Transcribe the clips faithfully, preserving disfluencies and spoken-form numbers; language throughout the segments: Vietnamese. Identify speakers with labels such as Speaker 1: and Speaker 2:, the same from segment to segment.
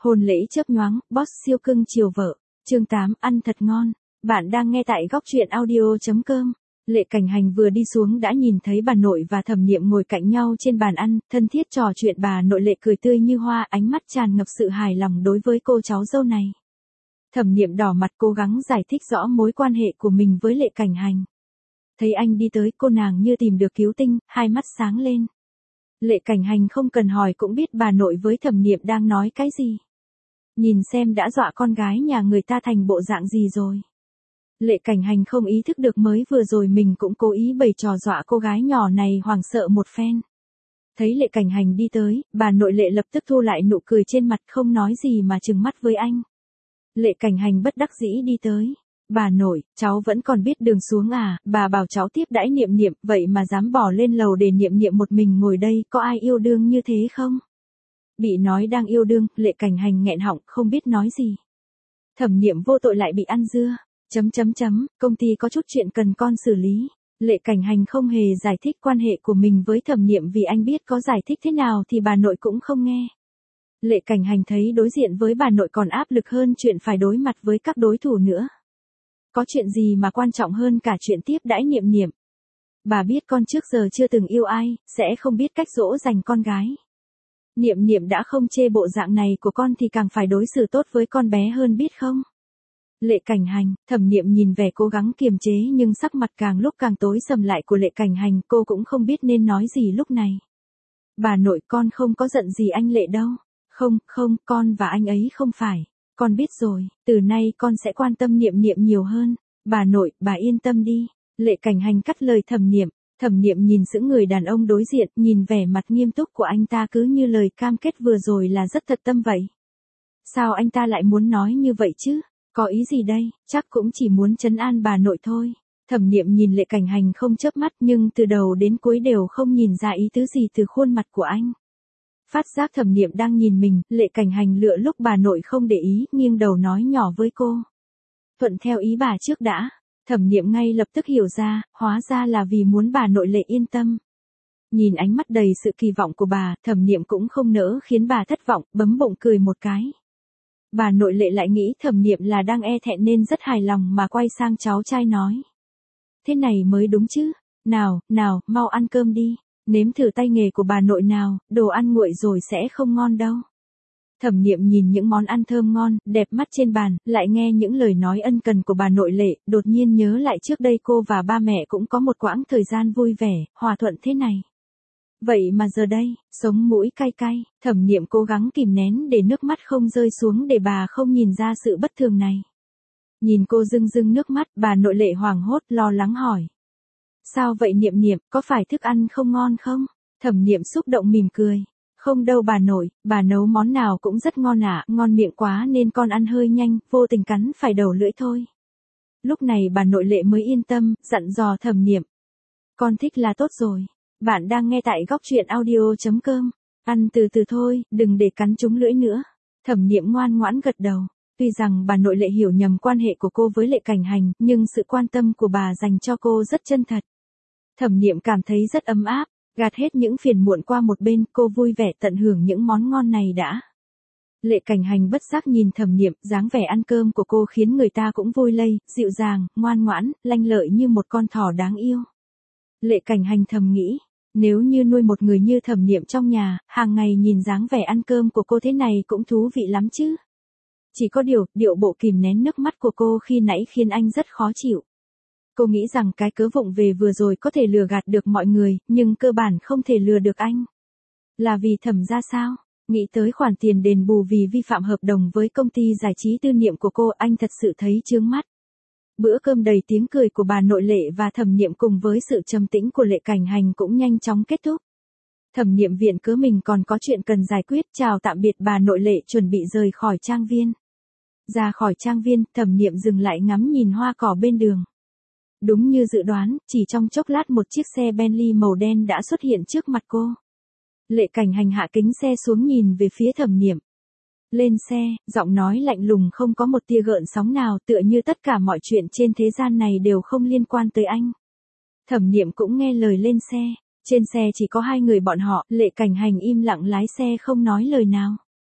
Speaker 1: Hôn lễ chớp nhoáng, boss siêu cưng chiều vợ. Chương tám, ăn thật ngon. Bạn đang nghe tại góc truyện audio chấm com. Lệ Cảnh Hành vừa đi xuống đã nhìn thấy bà nội và Thẩm Niệm ngồi cạnh nhau trên bàn ăn, thân thiết trò chuyện. Bà nội Lệ cười tươi như hoa, ánh mắt tràn ngập sự hài lòng đối với cô cháu dâu này. Thẩm Niệm đỏ mặt cố gắng giải thích rõ mối quan hệ của mình với Lệ Cảnh Hành. Thấy anh đi tới, cô nàng như tìm được cứu tinh, hai mắt sáng lên. Lệ Cảnh Hành không cần hỏi cũng biết bà nội với Thẩm Niệm đang nói cái gì. Nhìn xem đã dọa con gái nhà người ta thành bộ dạng gì rồi. Lệ Cảnh Hành không ý thức được mới vừa rồi mình cũng cố ý bày trò dọa cô gái nhỏ này hoảng sợ một phen. Thấy Lệ Cảnh Hành đi tới, bà nội Lệ lập tức thu lại nụ cười trên mặt, không nói gì mà trừng mắt với anh. Lệ Cảnh Hành bất đắc dĩ đi tới. Bà nội, cháu vẫn còn biết đường xuống à, bà bảo cháu tiếp đãi Niệm Niệm, vậy mà dám bỏ lên lầu để Niệm Niệm một mình ngồi đây, có ai yêu đương như thế không? Bị nói đang yêu đương, Lệ Cảnh Hành nghẹn họng, không biết nói gì. Thẩm Niệm vô tội lại bị ăn dưa, chấm chấm chấm, công ty có chút chuyện cần con xử lý. Lệ Cảnh Hành không hề giải thích quan hệ của mình với Thẩm Niệm vì anh biết có giải thích thế nào thì bà nội cũng không nghe. Lệ Cảnh Hành thấy đối diện với bà nội còn áp lực hơn chuyện phải đối mặt với các đối thủ nữa. Có chuyện gì mà quan trọng hơn cả chuyện tiếp đãi Niệm Niệm. Bà biết con trước giờ chưa từng yêu ai, sẽ không biết cách dỗ dành con gái. Niệm Niệm đã không chê bộ dạng này của con thì càng phải đối xử tốt với con bé hơn biết không? Lệ Cảnh Hành, Thẩm Niệm nhìn vẻ cố gắng kiềm chế nhưng sắc mặt càng lúc càng tối sầm lại của Lệ Cảnh Hành, cô cũng không biết nên nói gì lúc này. Bà nội, con không có giận gì anh Lệ đâu. Không, không, con và anh ấy không phải. Con biết rồi, từ nay con sẽ quan tâm Niệm Niệm nhiều hơn. Bà nội, bà yên tâm đi. Lệ Cảnh Hành cắt lời Thẩm Niệm. Thẩm Niệm nhìn sững người đàn ông đối diện, nhìn vẻ mặt nghiêm túc của anh ta cứ như lời cam kết vừa rồi là rất thật tâm vậy. Sao anh ta lại muốn nói như vậy chứ? Có ý gì đây? Chắc cũng chỉ muốn trấn an bà nội thôi. Thẩm Niệm nhìn Lệ Cảnh Hành không chớp mắt nhưng từ đầu đến cuối đều không nhìn ra ý tứ gì từ khuôn mặt của anh. Phát giác Thẩm Niệm đang nhìn mình, Lệ Cảnh Hành lựa lúc bà nội không để ý, nghiêng đầu nói nhỏ với cô. Thuận theo ý bà trước đã. Thẩm Niệm ngay lập tức hiểu ra, hóa ra là vì muốn bà nội Lệ yên tâm. Nhìn ánh mắt đầy sự kỳ vọng của bà, Thẩm Niệm cũng không nỡ khiến bà thất vọng, bấm bụng cười một cái. Bà nội Lệ lại nghĩ Thẩm Niệm là đang e thẹn nên rất hài lòng mà quay sang cháu trai nói. Thế này mới đúng chứ. Nào, nào, mau ăn cơm đi. Nếm thử tay nghề của bà nội nào, đồ ăn nguội rồi sẽ không ngon đâu. Thẩm Niệm nhìn những món ăn thơm ngon, đẹp mắt trên bàn, lại nghe những lời nói ân cần của bà nội Lệ, đột nhiên nhớ lại trước đây cô và ba mẹ cũng có một quãng thời gian vui vẻ, hòa thuận thế này. Vậy mà giờ đây, sống mũi cay cay, Thẩm Niệm cố gắng kìm nén để nước mắt không rơi xuống để bà không nhìn ra sự bất thường này. Nhìn cô rưng rưng nước mắt, bà nội Lệ hoảng hốt lo lắng hỏi. Sao vậy Niệm Niệm, có phải thức ăn không ngon không? Thẩm Niệm xúc động mỉm cười. Không đâu bà nội, bà nấu món nào cũng rất ngon ạ, à, ngon miệng quá nên con ăn hơi nhanh, vô tình cắn phải đầu lưỡi thôi. Lúc này bà nội Lệ mới yên tâm, dặn dò Thẩm Niệm. Con thích là tốt rồi. Bạn đang nghe tại góc truyện audio chấm com. Ăn từ từ thôi, đừng để cắn trúng lưỡi nữa. Thẩm Niệm ngoan ngoãn gật đầu. Tuy rằng bà nội Lệ hiểu nhầm quan hệ của cô với Lệ Cảnh Hành, nhưng sự quan tâm của bà dành cho cô rất chân thật. Thẩm Niệm cảm thấy rất ấm áp, gạt hết những phiền muộn qua một bên, cô vui vẻ tận hưởng những món ngon này đã. Lệ Cảnh Hành bất giác nhìn Thẩm Niệm, dáng vẻ ăn cơm của cô khiến người ta cũng vui lây, dịu dàng, ngoan ngoãn, lanh lợi như một con thỏ đáng yêu. Lệ Cảnh Hành thầm nghĩ, nếu như nuôi một người như Thẩm Niệm trong nhà, hàng ngày nhìn dáng vẻ ăn cơm của cô thế này cũng thú vị lắm chứ. Chỉ có điều, điệu bộ kìm nén nước mắt của cô khi nãy khiến anh rất khó chịu. Cô nghĩ rằng cái cớ vụng về vừa rồi có thể lừa gạt được mọi người, nhưng cơ bản không thể lừa được anh. Là vì Thẩm ra sao? Nghĩ tới khoản tiền đền bù vì vi phạm hợp đồng với công ty giải trí tư niệm của cô, anh thật sự thấy chướng mắt. Bữa cơm đầy tiếng cười của bà nội Lệ và Thẩm Niệm cùng với sự trầm tĩnh của Lệ Cảnh Hành cũng nhanh chóng kết thúc. Thẩm Niệm viện cớ mình còn có chuyện cần giải quyết, chào tạm biệt bà nội Lệ chuẩn bị rời khỏi trang viên. Ra khỏi trang viên, Thẩm Niệm dừng lại ngắm nhìn hoa cỏ bên đường. Đúng như dự đoán, chỉ trong chốc lát một chiếc xe Bentley màu đen đã xuất hiện trước mặt cô. Lệ Cảnh Hành hạ kính xe xuống nhìn về phía Thẩm Niệm. Lên xe, giọng nói lạnh lùng không có một tia gợn sóng nào, tựa như tất cả mọi chuyện trên thế gian này đều không liên quan tới anh. Thẩm Niệm cũng nghe lời lên xe. Trên xe chỉ có hai người bọn họ, Lệ Cảnh Hành im lặng lái xe không nói lời nào.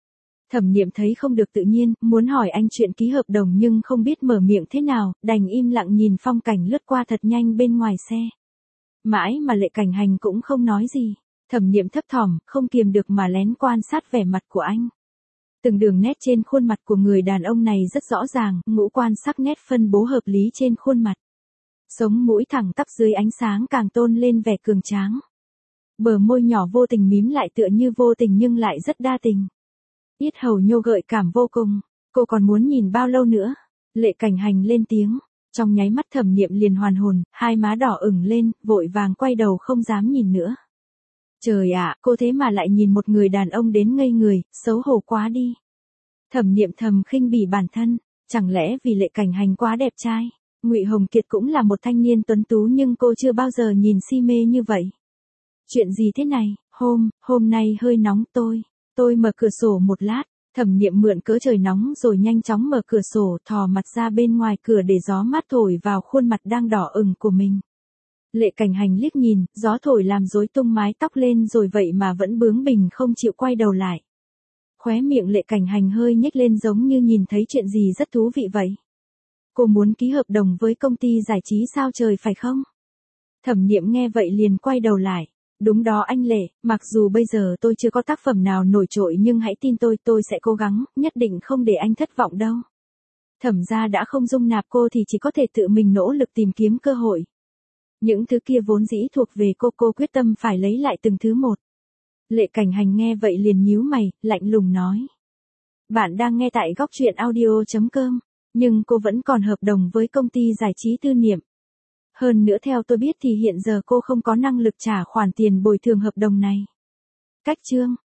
Speaker 1: Thẩm Niệm thấy không được tự nhiên, muốn hỏi anh chuyện ký hợp đồng nhưng không biết mở miệng thế nào, đành im lặng nhìn phong cảnh lướt qua thật nhanh bên ngoài xe. Mãi mà Lệ Cảnh Hành cũng không nói gì. Thẩm Niệm thấp thỏm, không kiềm được mà lén quan sát vẻ mặt của anh. Từng đường nét trên khuôn mặt của người đàn ông này rất rõ ràng, ngũ quan sắc nét phân bố hợp lý trên khuôn mặt. Sống mũi thẳng tắp dưới ánh sáng càng tôn lên vẻ cường tráng. Bờ môi nhỏ vô tình mím lại tựa như vô tình nhưng lại rất đa tình. Yết hầu nhô gợi cảm vô cùng, cô còn muốn nhìn bao lâu nữa? Lệ Cảnh Hành lên tiếng, trong nháy mắt Thẩm Niệm liền hoàn hồn, hai má đỏ ửng lên, vội vàng quay đầu không dám nhìn nữa. Trời ạ, cô thế mà lại nhìn một người đàn ông đến ngây người, xấu hổ quá đi. Thẩm Niệm thầm khinh bỉ bản thân, chẳng lẽ vì Lệ Cảnh Hành quá đẹp trai? Ngụy Hồng Kiệt cũng là một thanh niên tuấn tú nhưng cô chưa bao giờ nhìn si mê như vậy. Chuyện gì thế này? Hôm, hôm nay hơi nóng tôi. Tôi mở cửa sổ một lát, Thẩm Niệm mượn cớ trời nóng rồi nhanh chóng mở cửa sổ, thò mặt ra bên ngoài cửa để gió mát thổi vào khuôn mặt đang đỏ ửng của mình. Lệ Cảnh Hành liếc nhìn, gió thổi làm rối tung mái tóc lên rồi vậy mà vẫn bướng bỉnh không chịu quay đầu lại. Khóe miệng Lệ Cảnh Hành hơi nhếch lên giống như nhìn thấy chuyện gì rất thú vị vậy. Cô muốn ký hợp đồng với công ty giải trí sao trời phải không? Thẩm Niệm nghe vậy liền quay đầu lại. Đúng đó anh Lệ, mặc dù bây giờ tôi chưa có tác phẩm nào nổi trội nhưng hãy tin tôi, tôi sẽ cố gắng, nhất định không để anh thất vọng đâu. Thẩm gia đã không dung nạp cô thì chỉ có thể tự mình nỗ lực tìm kiếm cơ hội. Những thứ kia vốn dĩ thuộc về cô, cô quyết tâm phải lấy lại từng thứ một. Lệ Cảnh Hành nghe vậy liền nhíu mày, lạnh lùng nói. Bạn đang nghe tại góc truyện audio chấm com, nhưng cô vẫn còn hợp đồng với công ty giải trí Tư Niệm. Hơn nữa theo tôi biết thì hiện giờ cô không có năng lực trả khoản tiền bồi thường hợp đồng này. Cách chương